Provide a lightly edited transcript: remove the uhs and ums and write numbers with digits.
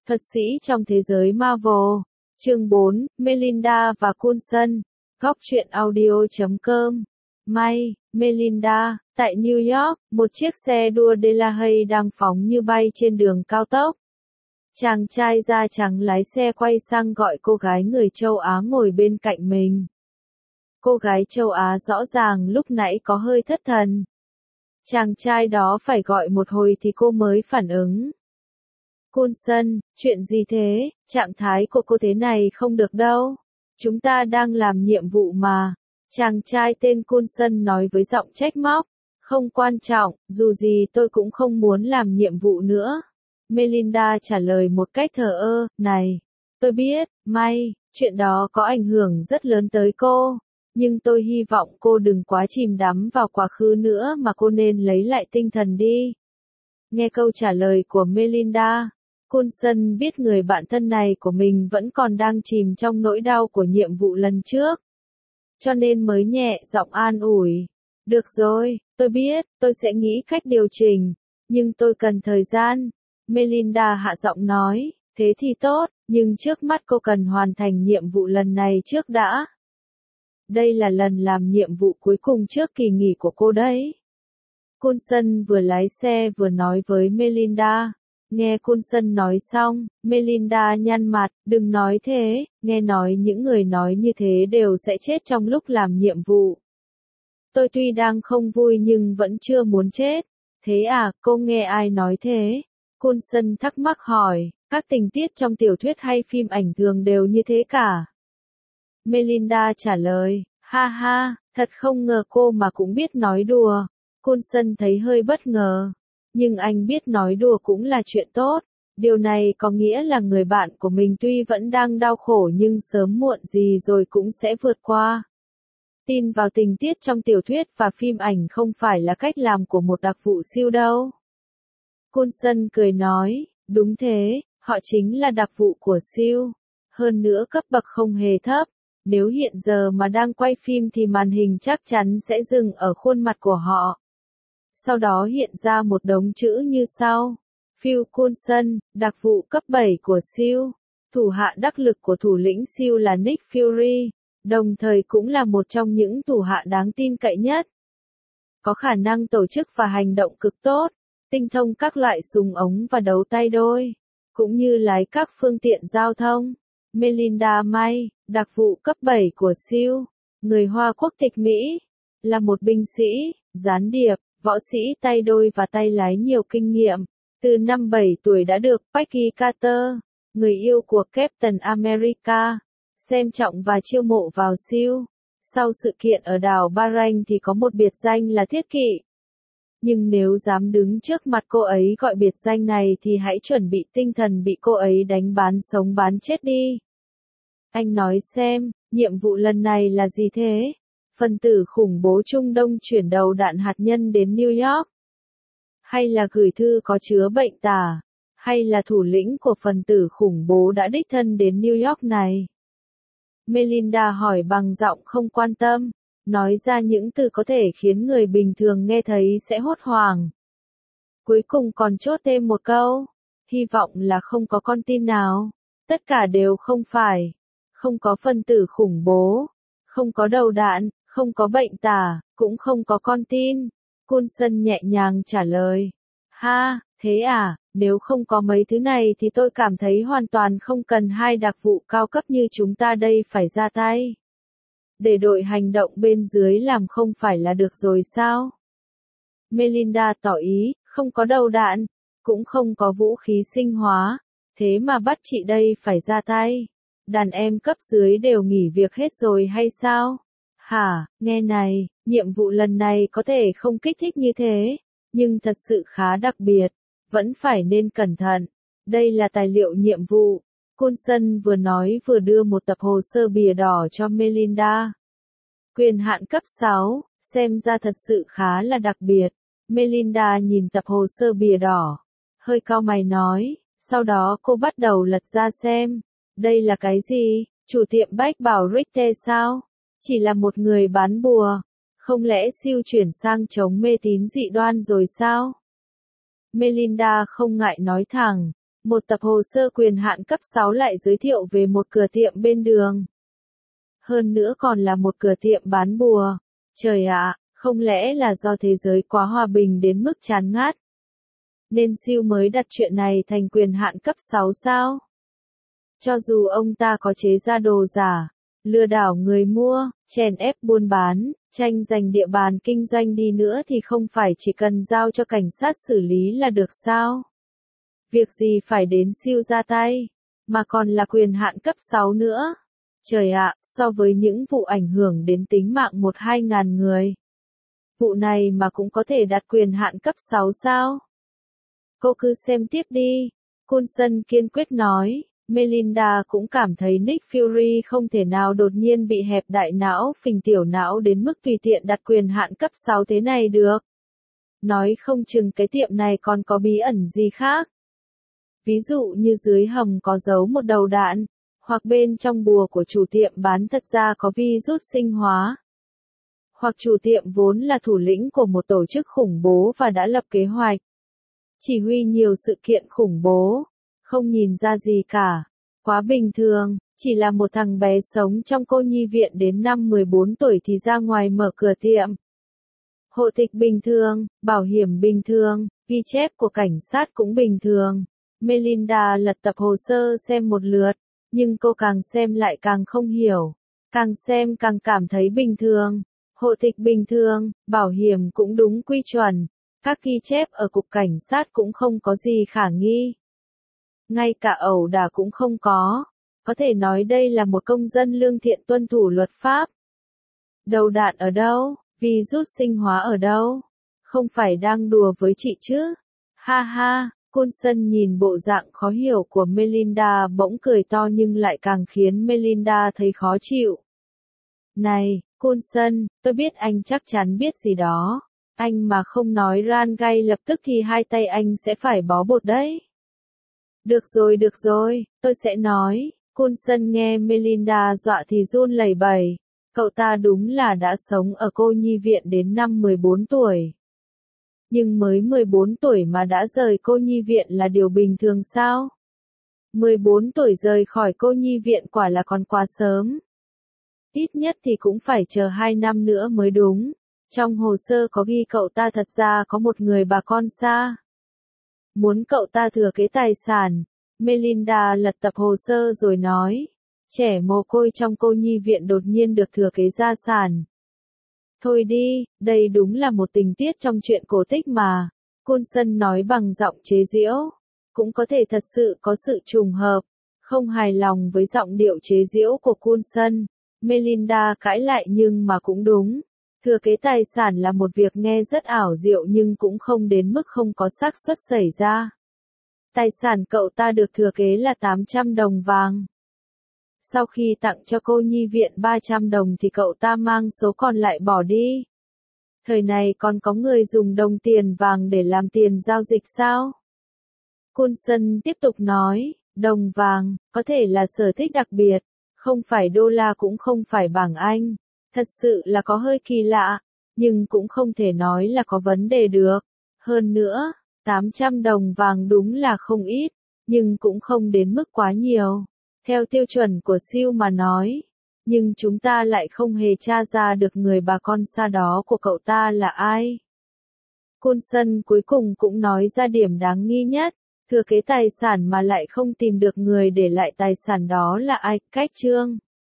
Thuật sĩ trong thế giới Marvel. Chương 4, Melinda và Coulson. Góc truyện audio.com. May, Melinda, tại New York, một chiếc xe đua Delahaye đang phóng như bay trên đường cao tốc. Chàng trai da trắng lái xe quay sang gọi cô gái người châu Á ngồi bên cạnh mình. Cô gái châu Á rõ ràng lúc nãy có hơi thất thần. Chàng trai đó phải gọi một hồi thì cô mới phản ứng. Coulson, chuyện gì thế? Trạng thái của cô thế này không được đâu. Chúng ta đang làm nhiệm vụ mà. Chàng trai tên Coulson nói với giọng trách móc. Không quan trọng, dù gì tôi cũng không muốn làm nhiệm vụ nữa. Melinda trả lời một cách thờ ơ, này, tôi biết, May, chuyện đó có ảnh hưởng rất lớn tới cô. Nhưng tôi hy vọng cô đừng quá chìm đắm vào quá khứ nữa mà cô nên lấy lại tinh thần đi. Nghe câu trả lời của Melinda, Coulson biết người bạn thân này của mình vẫn còn đang chìm trong nỗi đau của nhiệm vụ lần trước. Cho nên mới nhẹ giọng an ủi. Được rồi, tôi biết, tôi sẽ nghĩ cách điều chỉnh, nhưng tôi cần thời gian. Melinda hạ giọng nói, thế thì tốt, nhưng trước mắt cô cần hoàn thành nhiệm vụ lần này trước đã. Đây là lần làm nhiệm vụ cuối cùng trước kỳ nghỉ của cô đấy. Coulson vừa lái xe vừa nói với Melinda. Nghe Coulson nói xong, Melinda nhăn mặt, đừng nói thế, nghe nói những người nói như thế đều sẽ chết trong lúc làm nhiệm vụ. Tôi tuy đang không vui nhưng vẫn chưa muốn chết. Thế à, cô nghe ai nói thế? Coulson thắc mắc hỏi, các tình tiết trong tiểu thuyết hay phim ảnh thường đều như thế cả. Melinda trả lời, ha ha, thật không ngờ cô mà cũng biết nói đùa. Coulson thấy hơi bất ngờ. Nhưng anh biết nói đùa cũng là chuyện tốt. Điều này có nghĩa là người bạn của mình tuy vẫn đang đau khổ nhưng sớm muộn gì rồi cũng sẽ vượt qua. Tin vào tình tiết trong tiểu thuyết và phim ảnh không phải là cách làm của một đặc vụ siêu đâu. Coulson cười nói, đúng thế, họ chính là đặc vụ của siêu. Hơn nữa cấp bậc không hề thấp. Nếu hiện giờ mà đang quay phim thì màn hình chắc chắn sẽ dừng ở khuôn mặt của họ. Sau đó hiện ra một đống chữ như sau. Phil Coulson, đặc vụ cấp 7 của siêu. Thủ hạ đắc lực của thủ lĩnh siêu là Nick Fury, đồng thời cũng là một trong những thủ hạ đáng tin cậy nhất. Có khả năng tổ chức và hành động cực tốt, tinh thông các loại súng ống và đấu tay đôi, cũng như lái các phương tiện giao thông. Melinda May, đặc vụ cấp 7 của siêu, người Hoa quốc tịch Mỹ, là một binh sĩ, gián điệp, võ sĩ tay đôi và tay lái nhiều kinh nghiệm. Từ năm 7 tuổi đã được Peggy Carter, người yêu của Captain America, xem trọng và chiêu mộ vào siêu. Sau sự kiện ở đảo Bahrain thì có một biệt danh là thiết kỵ. Nhưng nếu dám đứng trước mặt cô ấy gọi biệt danh này thì hãy chuẩn bị tinh thần bị cô ấy đánh bán sống bán chết đi. Anh nói xem, nhiệm vụ lần này là gì thế? Phần tử khủng bố Trung Đông chuyển đầu đạn hạt nhân đến New York? Hay là gửi thư có chứa bệnh tả? Hay là thủ lĩnh của phần tử khủng bố đã đích thân đến New York này? Melinda hỏi bằng giọng không quan tâm, nói ra những từ có thể khiến người bình thường nghe thấy sẽ hốt hoảng. Cuối cùng còn chốt thêm một câu, hy vọng là không có con tin nào. Tất cả đều không phải. Không có phần tử khủng bố, không có đầu đạn, không có bệnh tả, cũng không có con tin. Coulson nhẹ nhàng trả lời. Ha, thế à, nếu không có mấy thứ này thì tôi cảm thấy hoàn toàn không cần hai đặc vụ cao cấp như chúng ta đây phải ra tay. Để đội hành động bên dưới làm không phải là được rồi sao? Melinda tỏ ý, không có đầu đạn, cũng không có vũ khí sinh hóa, thế mà bắt chị đây phải ra tay. Đàn em cấp dưới đều nghỉ việc hết rồi hay sao? Hả, nghe này, nhiệm vụ lần này có thể không kích thích như thế, nhưng thật sự khá đặc biệt, vẫn phải nên cẩn thận. Đây là tài liệu nhiệm vụ. Coulson vừa nói vừa đưa một tập hồ sơ bìa đỏ cho Melinda. Quyền hạn cấp 6, xem ra thật sự khá là đặc biệt. Melinda nhìn tập hồ sơ bìa đỏ, hơi cau mày nói, sau đó cô bắt đầu lật ra xem. Đây là cái gì? Chủ tiệm bách bảo Richter sao? Chỉ là một người bán bùa. Không lẽ siêu chuyển sang chống mê tín dị đoan rồi sao? Melinda không ngại nói thẳng. Một tập hồ sơ quyền hạn cấp 6 lại giới thiệu về một cửa tiệm bên đường. Hơn nữa còn là một cửa tiệm bán bùa. Trời ạ, không lẽ là do thế giới quá hòa bình đến mức chán ngắt? Nên siêu mới đặt chuyện này thành quyền hạn cấp 6 sao? Cho dù ông ta có chế ra đồ giả, lừa đảo người mua, chèn ép buôn bán, tranh giành địa bàn kinh doanh đi nữa thì không phải chỉ cần giao cho cảnh sát xử lý là được sao? Việc gì phải đến siêu ra tay, mà còn là quyền hạn cấp 6 nữa. Trời ạ, so với những vụ ảnh hưởng đến tính mạng 1-2 ngàn người. Vụ này mà cũng có thể đặt quyền hạn cấp 6 sao? Cô cứ xem tiếp đi. Coulson kiên quyết nói. Melinda cũng cảm thấy Nick Fury không thể nào đột nhiên bị hẹp đại não phình tiểu não đến mức tùy tiện đặt quyền hạn cấp 6 thế này được. Nói không chừng cái tiệm này còn có bí ẩn gì khác. Ví dụ như dưới hầm có giấu một đầu đạn, hoặc bên trong bùa của chủ tiệm bán thật ra có virus sinh hóa. Hoặc chủ tiệm vốn là thủ lĩnh của một tổ chức khủng bố và đã lập kế hoạch chỉ huy nhiều sự kiện khủng bố. Không nhìn ra gì cả. Quá bình thường, chỉ là một thằng bé sống trong cô nhi viện đến năm 14 tuổi thì ra ngoài mở cửa tiệm. Hộ tịch bình thường, bảo hiểm bình thường, ghi chép của cảnh sát cũng bình thường. Melinda lật tập hồ sơ xem một lượt, nhưng cô càng xem lại càng không hiểu. Càng xem càng cảm thấy bình thường. Hộ tịch bình thường, bảo hiểm cũng đúng quy chuẩn. Các ghi chép ở cục cảnh sát cũng không có gì khả nghi. Ngay cả ẩu đả cũng không có. Có thể nói đây là một công dân lương thiện tuân thủ luật pháp. Đầu đạn ở đâu? Virus sinh hóa ở đâu? Không phải đang đùa với chị chứ? Ha ha, Coulson nhìn bộ dạng khó hiểu của Melinda bỗng cười to nhưng lại càng khiến Melinda thấy khó chịu. Này, Coulson, tôi biết anh chắc chắn biết gì đó. Anh mà không nói ran ngay lập tức thì hai tay anh sẽ phải bó bột đấy. Được rồi, tôi sẽ nói. Coulson nghe Melinda dọa thì run lẩy bẩy. Cậu ta đúng là đã sống ở cô nhi viện đến năm 14 tuổi. Nhưng mới 14 tuổi mà đã rời cô nhi viện là điều bình thường sao? 14 tuổi rời khỏi cô nhi viện quả là còn quá sớm. Ít nhất thì cũng phải chờ 2 năm nữa mới đúng. Trong hồ sơ có ghi cậu ta thật ra có một người bà con xa. Muốn cậu ta thừa kế tài sản. Melinda lật tập hồ sơ rồi nói. Trẻ mồ côi trong cô nhi viện đột nhiên được thừa kế gia sản. Thôi đi, đây đúng là một tình tiết trong truyện cổ tích mà. Coulson nói bằng giọng chế giễu. Cũng có thể thật sự có sự trùng hợp. Không hài lòng với giọng điệu chế giễu của Coulson. Melinda cãi lại nhưng mà cũng đúng. Thừa kế tài sản là một việc nghe rất ảo diệu nhưng cũng không đến mức không có xác suất xảy ra. Tài sản cậu ta được thừa kế là 800 đồng vàng. Sau khi tặng cho cô nhi viện 300 đồng thì cậu ta mang số còn lại bỏ đi. Thời này còn có người dùng đồng tiền vàng để làm tiền giao dịch sao? Coulson tiếp tục nói, đồng vàng, có thể là sở thích đặc biệt, không phải đô la cũng không phải bảng Anh. Thật sự là có hơi kỳ lạ, nhưng cũng không thể nói là có vấn đề được. Hơn nữa, 800 đồng vàng đúng là không ít, nhưng cũng không đến mức quá nhiều. Theo tiêu chuẩn của siêu mà nói. Nhưng chúng ta lại không hề tra ra được người bà con xa đó của cậu ta là ai. Coulson cuối cùng cũng nói ra điểm đáng nghi nhất. Thừa kế tài sản mà lại không tìm được người để lại tài sản đó là ai. Cách chương